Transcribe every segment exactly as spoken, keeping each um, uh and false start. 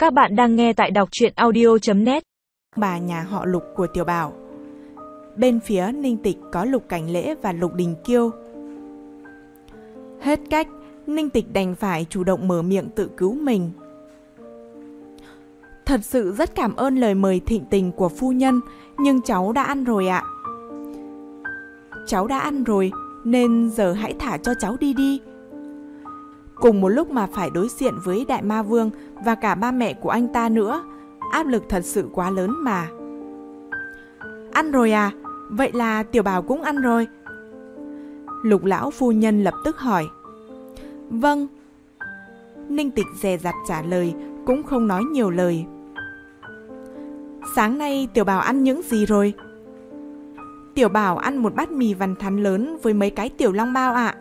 Các bạn đang nghe tại đọc truyện audio chấm net. Bà nhà họ Lục của Tiểu Bảo. Bên phía Ninh Tịch có Lục Cảnh Lễ và Lục Đình Kiêu. Hết cách, Ninh Tịch đành phải chủ động mở miệng tự cứu mình. Thật sự rất cảm ơn lời mời thịnh tình của phu nhân, nhưng cháu đã ăn rồi ạ. Cháu đã ăn rồi, nên giờ hãy thả cho cháu đi đi. Cùng một lúc mà phải đối diện với Đại Ma Vương và cả ba mẹ của anh ta nữa, áp lực thật sự quá lớn mà. Ăn rồi à? Vậy là Tiểu Bảo cũng ăn rồi? Lục lão phu nhân lập tức hỏi. Vâng. Ninh Tịch dè dặt trả lời, cũng không nói nhiều lời. Sáng nay Tiểu Bảo ăn những gì rồi? Tiểu Bảo ăn một bát mì vằn thắn lớn với mấy cái tiểu long bao ạ.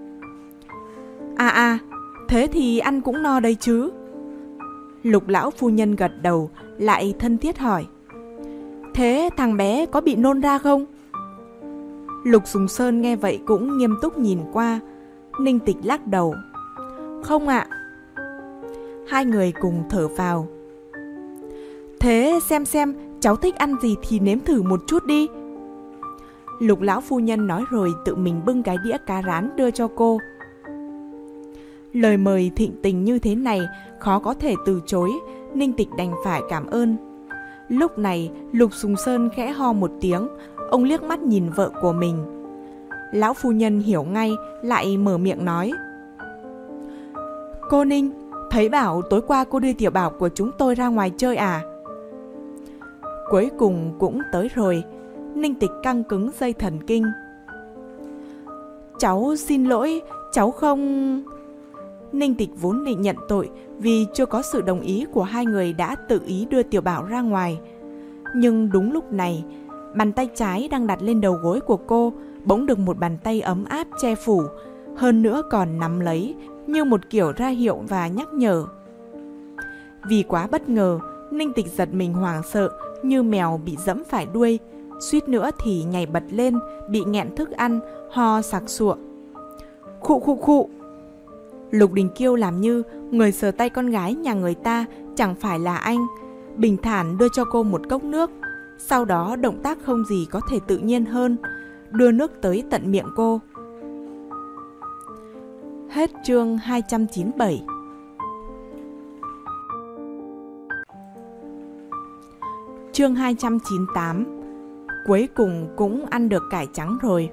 À à, thế thì ăn cũng no đấy chứ. Lục lão phu nhân gật đầu, lại thân thiết hỏi. Thế thằng bé có bị nôn ra không? Lục Sùng Sơn nghe vậy cũng nghiêm túc nhìn qua. Ninh Tịch lắc đầu. Không ạ. Hai người cùng thở vào. Thế xem xem cháu thích ăn gì thì nếm thử một chút đi. Lục lão phu nhân nói rồi tự mình bưng cái đĩa cá rán đưa cho cô. Lời mời thịnh tình như thế này khó có thể từ chối, Ninh Tịch đành phải cảm ơn. Lúc này Lục Sùng Sơn khẽ ho một tiếng, ông liếc mắt nhìn vợ của mình. Lão phu nhân hiểu ngay, lại mở miệng nói. Cô Ninh, thấy bảo tối qua cô đưa Tiểu Bảo của chúng tôi ra ngoài chơi à? Cuối cùng cũng tới rồi. Ninh Tịch căng cứng dây thần kinh. Cháu xin lỗi, cháu không... Ninh Tịch vốn định nhận tội vì chưa có sự đồng ý của hai người đã tự ý đưa Tiểu Bảo ra ngoài. Nhưng đúng lúc này, bàn tay trái đang đặt lên đầu gối của cô bỗng được một bàn tay ấm áp che phủ, hơn nữa còn nắm lấy như một kiểu ra hiệu và nhắc nhở. Vì quá bất ngờ, Ninh Tịch giật mình hoảng sợ như mèo bị giẫm phải đuôi, suýt nữa thì nhảy bật lên, bị nghẹn thức ăn, ho sặc sụa. Khụ khụ khụ. Lục Đình Kiêu làm như người sờ tay con gái nhà người ta chẳng phải là anh, bình thản đưa cho cô một cốc nước. Sau đó động tác không gì có thể tự nhiên hơn, đưa nước tới tận miệng cô. Hết chương hai trăm chín mươi bảy. Chương hai trăm chín mươi tám. Cuối cùng cũng ăn được cải trắng rồi.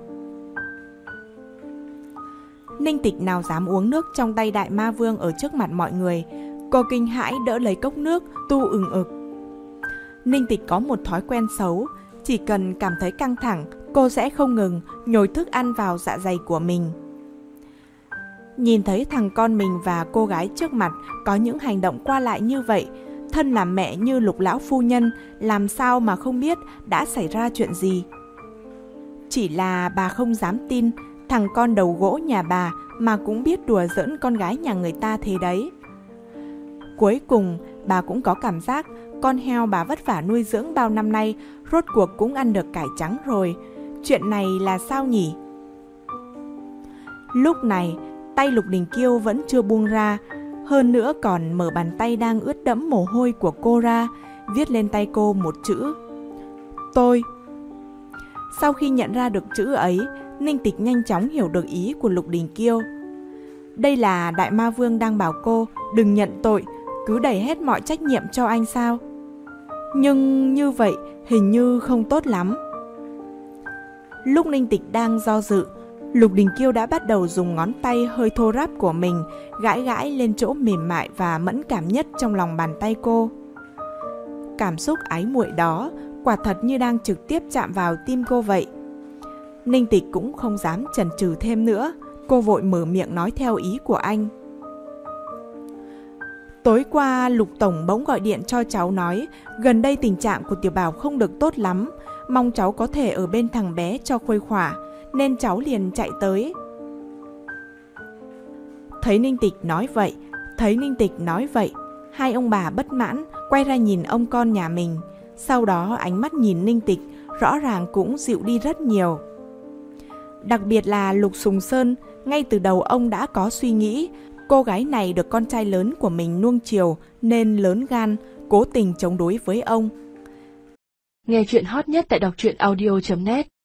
Ninh Tịch nào dám uống nước trong tay Đại Ma Vương ở trước mặt mọi người. Cô kinh hãi đỡ lấy cốc nước, tu ừng ực. Ninh Tịch có một thói quen xấu, chỉ cần cảm thấy căng thẳng, cô sẽ không ngừng nhồi thức ăn vào dạ dày của mình. Nhìn thấy thằng con mình và cô gái trước mặt có những hành động qua lại như vậy, thân làm mẹ như Lục lão phu nhân làm sao mà không biết đã xảy ra chuyện gì. Chỉ là bà không dám tin thằng con đầu gỗ nhà bà mà cũng biết đùa giỡn con gái nhà người ta thế đấy. Cuối cùng bà cũng có cảm giác con heo bà vất vả nuôi dưỡng bao năm nay rốt cuộc cũng ăn được cải trắng rồi. Chuyện này là sao nhỉ? Lúc này tay Lục Đình Kiêu vẫn chưa buông ra, hơn nữa còn mở bàn tay đang ướt đẫm mồ hôi của cô ra, viết lên tay cô một chữ: Tôi. Sau khi nhận ra được chữ ấy, Ninh Tịch nhanh chóng hiểu được ý của Lục Đình Kiêu. Đây là Đại Ma Vương đang bảo cô đừng nhận tội, cứ đẩy hết mọi trách nhiệm cho anh sao? Nhưng như vậy hình như không tốt lắm. Lúc Ninh Tịch đang do dự, Lục Đình Kiêu đã bắt đầu dùng ngón tay hơi thô ráp của mình gãi gãi lên chỗ mềm mại và mẫn cảm nhất trong lòng bàn tay cô. Cảm xúc ái muội đó quả thật như đang trực tiếp chạm vào tim cô vậy. Ninh Tịch cũng không dám chần chừ thêm nữa, cô vội mở miệng nói theo ý của anh. Tối qua Lục Tổng bỗng gọi điện cho cháu nói gần đây tình trạng của Tiểu Bảo không được tốt lắm, mong cháu có thể ở bên thằng bé cho khuây khỏa, nên cháu liền chạy tới. Thấy Ninh Tịch nói vậy, thấy Ninh Tịch nói vậy, hai ông bà bất mãn quay ra nhìn ông con nhà mình, sau đó ánh mắt nhìn Ninh Tịch rõ ràng cũng dịu đi rất nhiều. Đặc biệt là Lục Sùng Sơn, ngay từ đầu ông đã có suy nghĩ Cô gái này được con trai lớn của mình nuông chiều nên lớn gan, cố tình chống đối với ông. Nghe chuyện hot nhất tại đọc truyện audio chấm net